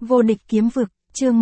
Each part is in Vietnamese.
Vô địch kiếm vực, chương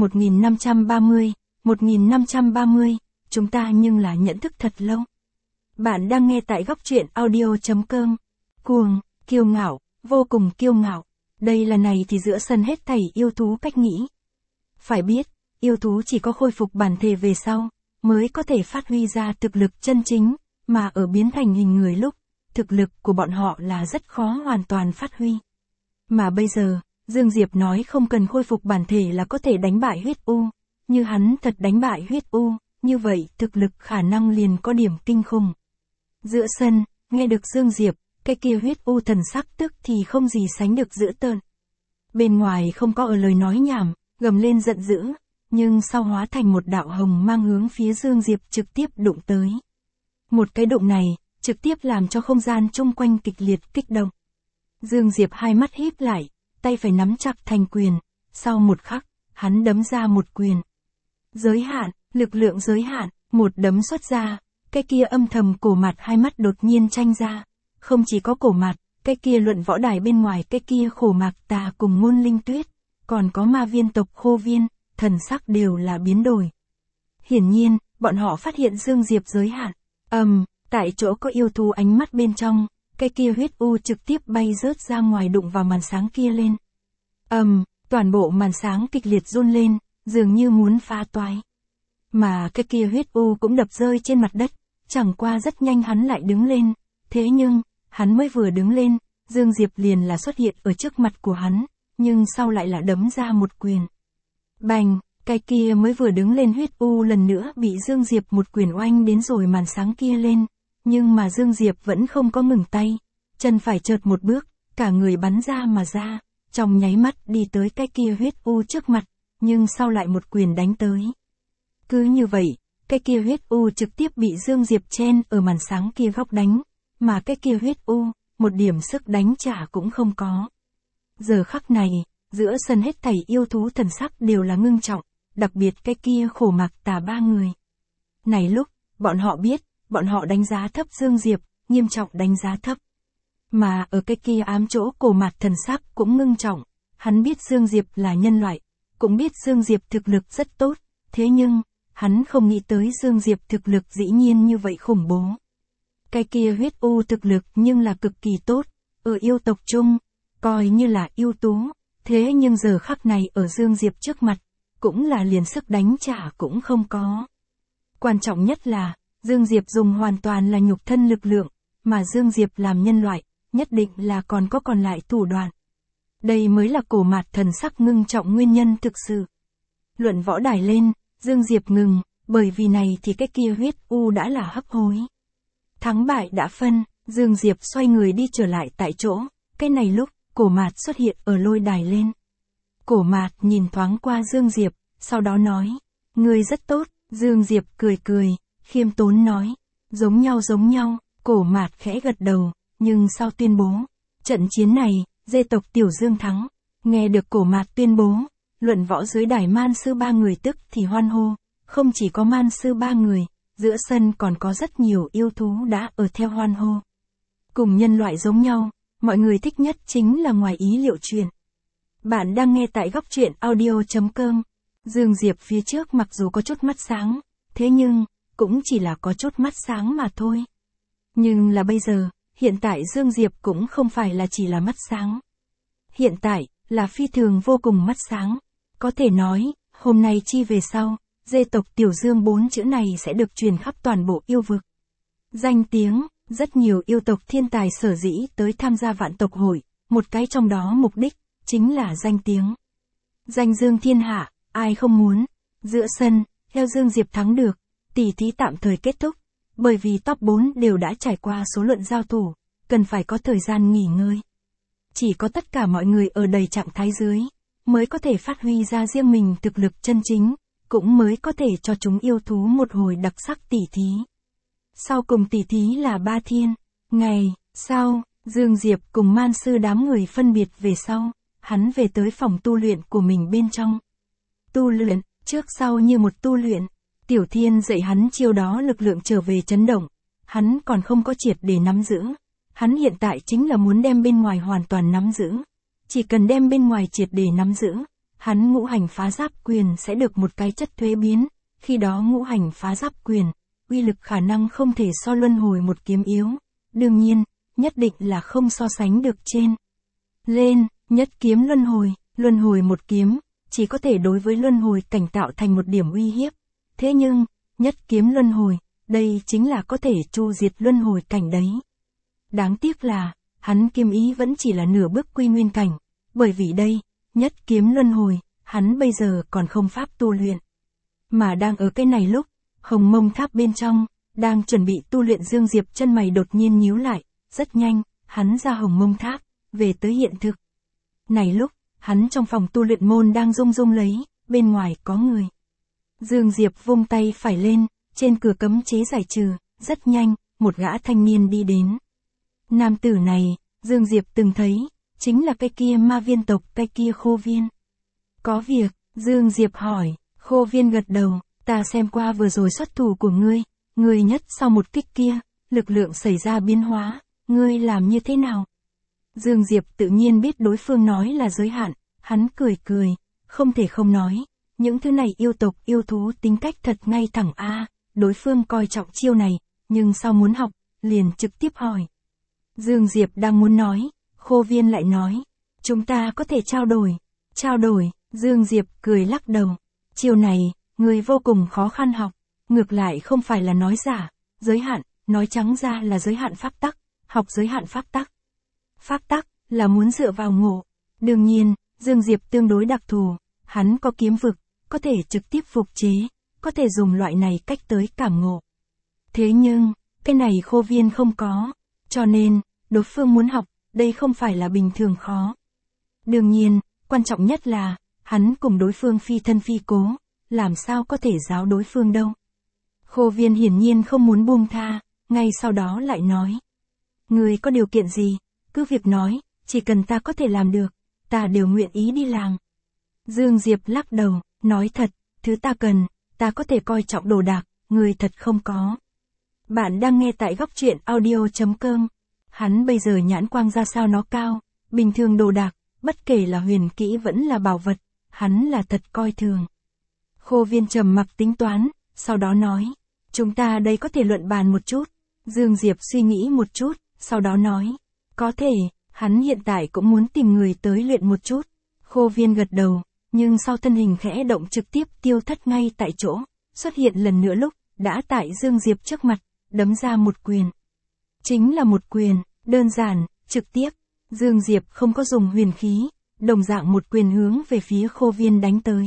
1530, chúng ta nhưng là nhận thức thật lâu. Bạn đang nghe tại góc truyện audio.com. Cuồng, kiêu ngạo, vô cùng kiêu ngạo. Đây là này thì giữa sân hết thảy yêu thú cách nghĩ. Phải biết, yêu thú chỉ có khôi phục bản thể về sau, mới có thể phát huy ra thực lực chân chính, mà ở biến thành hình người lúc, thực lực của bọn họ là rất khó hoàn toàn phát huy. Mà bây giờ, Dương Diệp nói không cần khôi phục bản thể là có thể đánh bại huyết u, như hắn thật đánh bại huyết u, như vậy thực lực khả năng liền có điểm kinh khủng. Giữa sân, nghe được Dương Diệp, cái kia huyết u thần sắc tức thì không gì sánh được dữ tợn. Bên ngoài không có ở lời nói nhảm, gầm lên giận dữ, nhưng sau hóa thành một đạo hồng mang hướng phía Dương Diệp trực tiếp đụng tới. Một cái đụng này, trực tiếp làm cho không gian chung quanh kịch liệt kích động. Dương Diệp hai mắt híp lại, tay phải nắm chặt thành quyền, sau một khắc, hắn đấm ra một quyền. Giới hạn, lực lượng giới hạn, một đấm xuất ra, cái kia âm thầm cổ mạt hai mắt đột nhiên tranh ra. Không chỉ có cổ mạt, cái kia luận võ đài bên ngoài cái kia khổ mạc tà cùng ngôn linh tuyết, còn có ma viên tộc khô viên, thần sắc đều là biến đổi. Hiển nhiên, bọn họ phát hiện Dương Diệp giới hạn. Tại chỗ có yêu thú ánh mắt bên trong, cái kia huyết u trực tiếp bay rớt ra ngoài đụng vào màn sáng kia lên. Toàn bộ màn sáng kịch liệt run lên, dường như muốn phá toái. Mà cái kia huyết u cũng đập rơi trên mặt đất, chẳng qua rất nhanh hắn lại đứng lên. Thế nhưng, hắn mới vừa đứng lên, Dương Diệp liền là xuất hiện ở trước mặt của hắn, nhưng sau lại là đấm ra một quyền. Bành, cái kia mới vừa đứng lên huyết u lần nữa bị Dương Diệp một quyền oanh đến rồi màn sáng kia lên. Nhưng mà Dương Diệp vẫn không có ngừng tay, chân phải chợt một bước, cả người bắn ra mà ra, trong nháy mắt đi tới cái kia huyết u trước mặt, nhưng sau lại một quyền đánh tới. Cứ như vậy, cái kia huyết u trực tiếp bị Dương Diệp chen ở màn sáng kia góc đánh, mà cái kia huyết u, một điểm sức đánh trả cũng không có. Giờ khắc này, giữa sân hết thảy yêu thú thần sắc đều là ngưng trọng, đặc biệt cái kia khổ mạc tà ba người. Này lúc, bọn họ biết, bọn họ đánh giá thấp Dương Diệp, nghiêm trọng đánh giá thấp. Mà ở cái kia ám chỗ cổ mạt thần sắc cũng ngưng trọng, hắn biết Dương Diệp là nhân loại, cũng biết Dương Diệp thực lực rất tốt, thế nhưng, hắn không nghĩ tới Dương Diệp thực lực dĩ nhiên như vậy khủng bố. Cái kia huyết u thực lực nhưng là cực kỳ tốt, ở yêu tộc chung, coi như là ưu tú, thế nhưng giờ khắc này ở Dương Diệp trước mặt, cũng là liền sức đánh trả cũng không có. Quan trọng nhất là, Dương Diệp dùng hoàn toàn là nhục thân lực lượng, mà Dương Diệp làm nhân loại, nhất định là còn có còn lại thủ đoạn. Đây mới là cổ mạt thần sắc ngưng trọng nguyên nhân thực sự. Luận võ đài lên, Dương Diệp ngừng, bởi vì này thì cái kia huyết u đã là hấp hối. Thắng bại đã phân, Dương Diệp xoay người đi trở lại tại chỗ, cái này lúc, cổ mạt xuất hiện ở lôi đài lên. Cổ mạt nhìn thoáng qua Dương Diệp, sau đó nói, người rất tốt, Dương Diệp cười cười, khiêm tốn nói, giống nhau, cổ mạt khẽ gật đầu, nhưng sau tuyên bố, trận chiến này, dê tộc Tiểu Dương thắng. Nghe được cổ mạt tuyên bố, luận võ dưới đài man sư ba người tức thì hoan hô, không chỉ có man sư ba người, giữa sân còn có rất nhiều yêu thú đã ở theo hoan hô. Cùng nhân loại giống nhau, mọi người thích nhất chính là ngoài ý liệu chuyện. Bạn đang nghe tại góc truyện audio.com. Dương Diệp phía trước mặc dù có chút mắt sáng, thế nhưng, cũng chỉ là có chút mắt sáng mà thôi. Nhưng là bây giờ, hiện tại Dương Diệp cũng không phải là chỉ là mắt sáng. Hiện tại, là phi thường vô cùng mắt sáng. Có thể nói, hôm nay chi về sau, dê tộc Tiểu Dương 4 chữ này sẽ được truyền khắp toàn bộ yêu vực. Danh tiếng, rất nhiều yêu tộc thiên tài sở dĩ tới tham gia vạn tộc hội, một cái trong đó mục đích, chính là danh tiếng. Danh dương thiên hạ, ai không muốn. Giữa sân, theo Dương Diệp thắng được, tỷ thí tạm thời kết thúc, bởi vì top 4 đều đã trải qua số luận giao thủ, cần phải có thời gian nghỉ ngơi. Chỉ có tất cả mọi người ở đầy trạng thái dưới, mới có thể phát huy ra riêng mình thực lực chân chính, cũng mới có thể cho chúng yêu thú một hồi đặc sắc tỷ thí. Sau cùng tỷ thí là 3 thiên, ngày sau, Dương Diệp cùng man sư đám người phân biệt về sau, hắn về tới phòng tu luyện của mình bên trong. Tu luyện, trước sau như một tu luyện. Tiểu Thiên dạy hắn chiêu đó lực lượng trở về chấn động, hắn còn không có triệt để nắm giữ. Hắn hiện tại chính là muốn đem bên ngoài hoàn toàn nắm giữ. Chỉ cần đem bên ngoài triệt để nắm giữ, hắn ngũ hành phá giáp quyền sẽ được một cái chất thuế biến, khi đó ngũ hành phá giáp quyền, uy lực khả năng không thể so luân hồi một kiếm yếu. Đương nhiên, nhất định là không so sánh được trên. Lên, nhất kiếm luân hồi một kiếm, chỉ có thể đối với luân hồi cảnh tạo thành một điểm uy hiếp. Thế nhưng, nhất kiếm luân hồi, đây chính là có thể tru diệt luân hồi cảnh đấy. Đáng tiếc là, hắn kiếm ý vẫn chỉ là nửa bước quy nguyên cảnh, bởi vì đây, nhất kiếm luân hồi, hắn bây giờ còn không pháp tu luyện. Mà đang ở cái này lúc, Hồng Mông Tháp bên trong, đang chuẩn bị tu luyện Dương Diệp chân mày đột nhiên nhíu lại, rất nhanh, hắn ra Hồng Mông Tháp, về tới hiện thực. Này lúc, hắn trong phòng tu luyện môn đang rung rung lấy, bên ngoài có người. Dương Diệp vung tay phải lên, trên cửa cấm chế giải trừ, rất nhanh, một gã thanh niên đi đến. Nam tử này, Dương Diệp từng thấy, chính là cái kia ma viên tộc, cái kia Khô Viên. Có việc, Dương Diệp hỏi, Khô Viên gật đầu, ta xem qua vừa rồi xuất thủ của ngươi nhất sau một kích kia, lực lượng xảy ra biến hóa, ngươi làm như thế nào? Dương Diệp tự nhiên biết đối phương nói là giới hạn, hắn cười cười, không thể không nói, những thứ này yêu tộc yêu thú tính cách thật ngay thẳng a. Đối phương coi trọng chiêu này, nhưng sau muốn học, liền trực tiếp hỏi. Dương Diệp đang muốn nói, Khô Viên lại nói, chúng ta có thể trao đổi, Dương Diệp cười lắc đầu, chiêu này, người vô cùng khó khăn học, ngược lại không phải là nói giả, giới hạn, nói trắng ra là giới hạn pháp tắc, học giới hạn pháp tắc. Pháp tắc, là muốn dựa vào ngộ. Đương nhiên, Dương Diệp tương đối đặc thù, hắn có kiếm vực, có thể trực tiếp phục chế, có thể dùng loại này cách tới cảm ngộ. Thế nhưng, cái này Khô Viên không có, cho nên, đối phương muốn học, đây không phải là bình thường khó. Đương nhiên, quan trọng nhất là, hắn cùng đối phương phi thân phi cố, làm sao có thể giáo đối phương đâu. Khô Viên hiển nhiên không muốn buông tha, ngay sau đó lại nói. Người có điều kiện gì, cứ việc nói, chỉ cần ta có thể làm được, ta đều nguyện ý đi làm. Dương Diệp lắc đầu, nói thật, thứ ta cần, ta có thể coi trọng đồ đạc, người thật không có. Bạn đang nghe tại góc truyện audio.com. Hắn bây giờ nhãn quang ra sao nó cao, bình thường đồ đạc, bất kể là huyền kỹ vẫn là bảo vật, hắn là thật coi thường. Khô Viên trầm mặc tính toán, sau đó nói, chúng ta đây có thể luận bàn một chút. Dương Diệp suy nghĩ một chút, sau đó nói, có thể, hắn hiện tại cũng muốn tìm người tới luyện một chút. Khô Viên gật đầu, nhưng sau thân hình khẽ động trực tiếp tiêu thất ngay tại chỗ, xuất hiện lần nữa lúc, đã tại Dương Diệp trước mặt, đấm ra một quyền. Chính là một quyền, đơn giản, trực tiếp, Dương Diệp không có dùng huyền khí, đồng dạng một quyền hướng về phía Khô Viên đánh tới.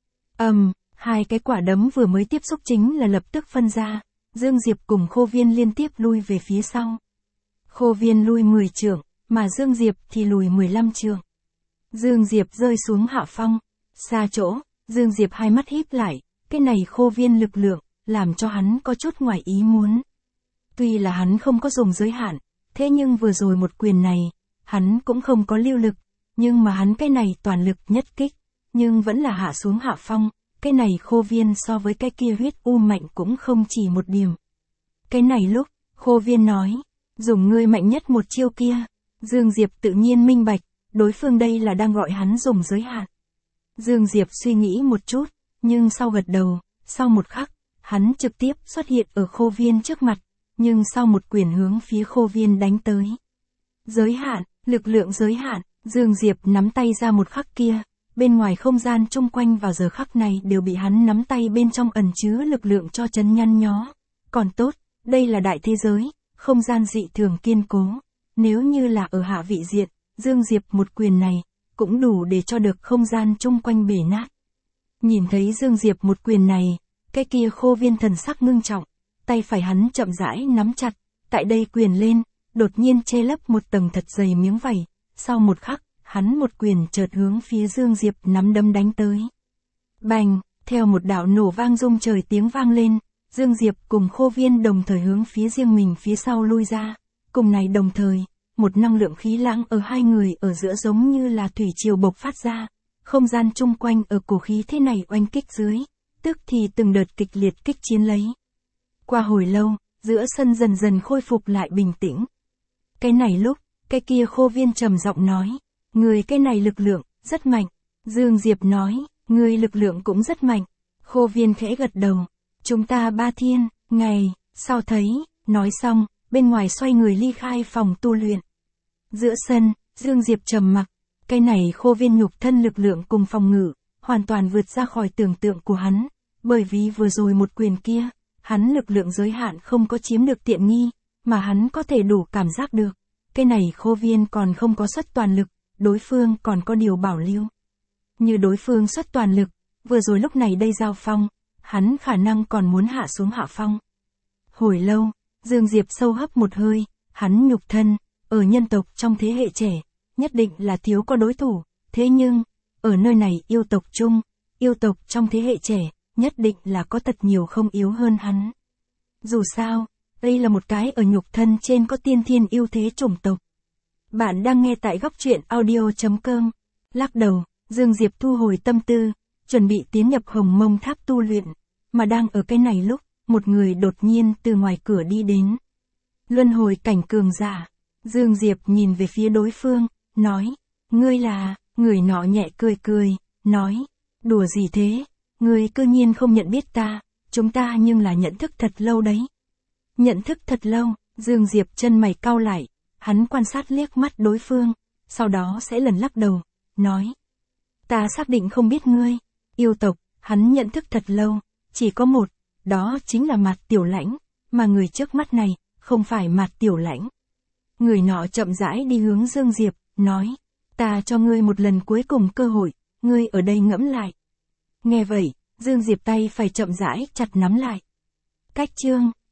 Hai cái quả đấm vừa mới tiếp xúc chính là lập tức phân ra, Dương Diệp cùng Khô Viên liên tiếp lui về phía sau. Khô Viên lui 10 trượng, mà Dương Diệp thì lùi 15 trượng. Dương Diệp rơi xuống hạ phong, xa chỗ, Dương Diệp hai mắt híp lại, cái này Khô Viên lực lượng, làm cho hắn có chút ngoài ý muốn. Tuy là hắn không có dùng giới hạn, thế nhưng vừa rồi một quyền này, hắn cũng không có lưu lực, nhưng mà hắn cái này toàn lực nhất kích, nhưng vẫn là hạ xuống hạ phong, cái này Khô Viên so với cái kia huyết u mạnh cũng không chỉ một điểm. Cái này lúc, Khô Viên nói, dùng ngươi mạnh nhất một chiêu kia, Dương Diệp tự nhiên minh bạch, đối phương đây là đang gọi hắn dùng giới hạn. Dương Diệp suy nghĩ một chút, nhưng sau gật đầu, sau một khắc, hắn trực tiếp xuất hiện ở Khô Viên trước mặt, nhưng sau một quyền hướng phía Khô Viên đánh tới. Giới hạn, lực lượng giới hạn, Dương Diệp nắm tay ra một khắc kia, bên ngoài không gian chung quanh vào giờ khắc này đều bị hắn nắm tay bên trong ẩn chứa lực lượng cho chấn nhăn nhó. Còn tốt, đây là đại thế giới, không gian dị thường kiên cố. Nếu như là ở hạ vị diện, Dương Diệp một quyền này, cũng đủ để cho được không gian chung quanh bể nát. Nhìn thấy Dương Diệp một quyền này, cái kia Khô Viên thần sắc ngưng trọng, tay phải hắn chậm rãi nắm chặt, tại đây quyền lên, đột nhiên che lấp một tầng thật dày miếng vảy, sau một khắc, hắn một quyền chợt hướng phía Dương Diệp nắm đấm đánh tới. Bành, theo một đạo nổ vang rung trời tiếng vang lên, Dương Diệp cùng Khô Viên đồng thời hướng phía riêng mình phía sau lui ra, cùng này đồng thời, một năng lượng khí lãng ở hai người ở giữa giống như là thủy triều bộc phát ra, không gian chung quanh ở cổ khí thế này oanh kích dưới, tức thì từng đợt kịch liệt kích chiến lấy. Qua hồi lâu, giữa sân dần dần khôi phục lại bình tĩnh. Cái này lúc, cái kia Khô Viên trầm giọng nói, người cái này lực lượng, rất mạnh, Dương Diệp nói, ngươi lực lượng cũng rất mạnh. Khô Viên khẽ gật đầu. Chúng ta 3 thiên, ngày, sau thấy, nói xong, bên ngoài xoay người ly khai phòng tu luyện. Giữa sân, Dương Diệp trầm mặc. Cái này Khô Viên nhục thân lực lượng cùng phòng ngự, hoàn toàn vượt ra khỏi tưởng tượng của hắn. Bởi vì vừa rồi một quyền kia, hắn lực lượng giới hạn không có chiếm được tiện nghi, mà hắn có thể đủ cảm giác được. Cái này Khô Viên còn không có xuất toàn lực, đối phương còn có điều bảo lưu. Như đối phương xuất toàn lực, vừa rồi lúc này đây giao phong, hắn khả năng còn muốn hạ xuống hạ phong. Hồi lâu, Dương Diệp sâu hấp một hơi, hắn nhục thân, ở nhân tộc trong thế hệ trẻ, nhất định là thiếu có đối thủ, thế nhưng, ở nơi này yêu tộc chung, yêu tộc trong thế hệ trẻ, nhất định là có thật nhiều không yếu hơn hắn. Dù sao, đây là một cái ở nhục thân trên có tiên thiên ưu thế chủng tộc. Bạn đang nghe tại góc truyện audio.com. Lắc đầu, Dương Diệp thu hồi tâm tư, chuẩn bị tiến nhập Hồng Mông Tháp tu luyện, mà đang ở cái này lúc, một người đột nhiên từ ngoài cửa đi đến. Luân hồi cảnh cường giả. Dương Diệp nhìn về phía đối phương, nói, ngươi là, người nọ nhẹ cười cười, nói, đùa gì thế, ngươi cơ nhiên không nhận biết ta, chúng ta nhưng là nhận thức thật lâu đấy. Nhận thức thật lâu, Dương Diệp chân mày cau lại, hắn quan sát liếc mắt đối phương, sau đó sẽ lần lắc đầu, nói, ta xác định không biết ngươi, yêu tộc, hắn nhận thức thật lâu, chỉ có một, đó chính là Mạt Tiểu Lãnh, mà người trước mắt này, không phải Mạt Tiểu Lãnh. Người nọ chậm rãi đi hướng Dương Diệp, nói, ta cho ngươi một lần cuối cùng cơ hội, ngươi ở đây ngẫm lại. Nghe vậy, Dương Diệp tay phải chậm rãi chặt nắm lại. Cách chương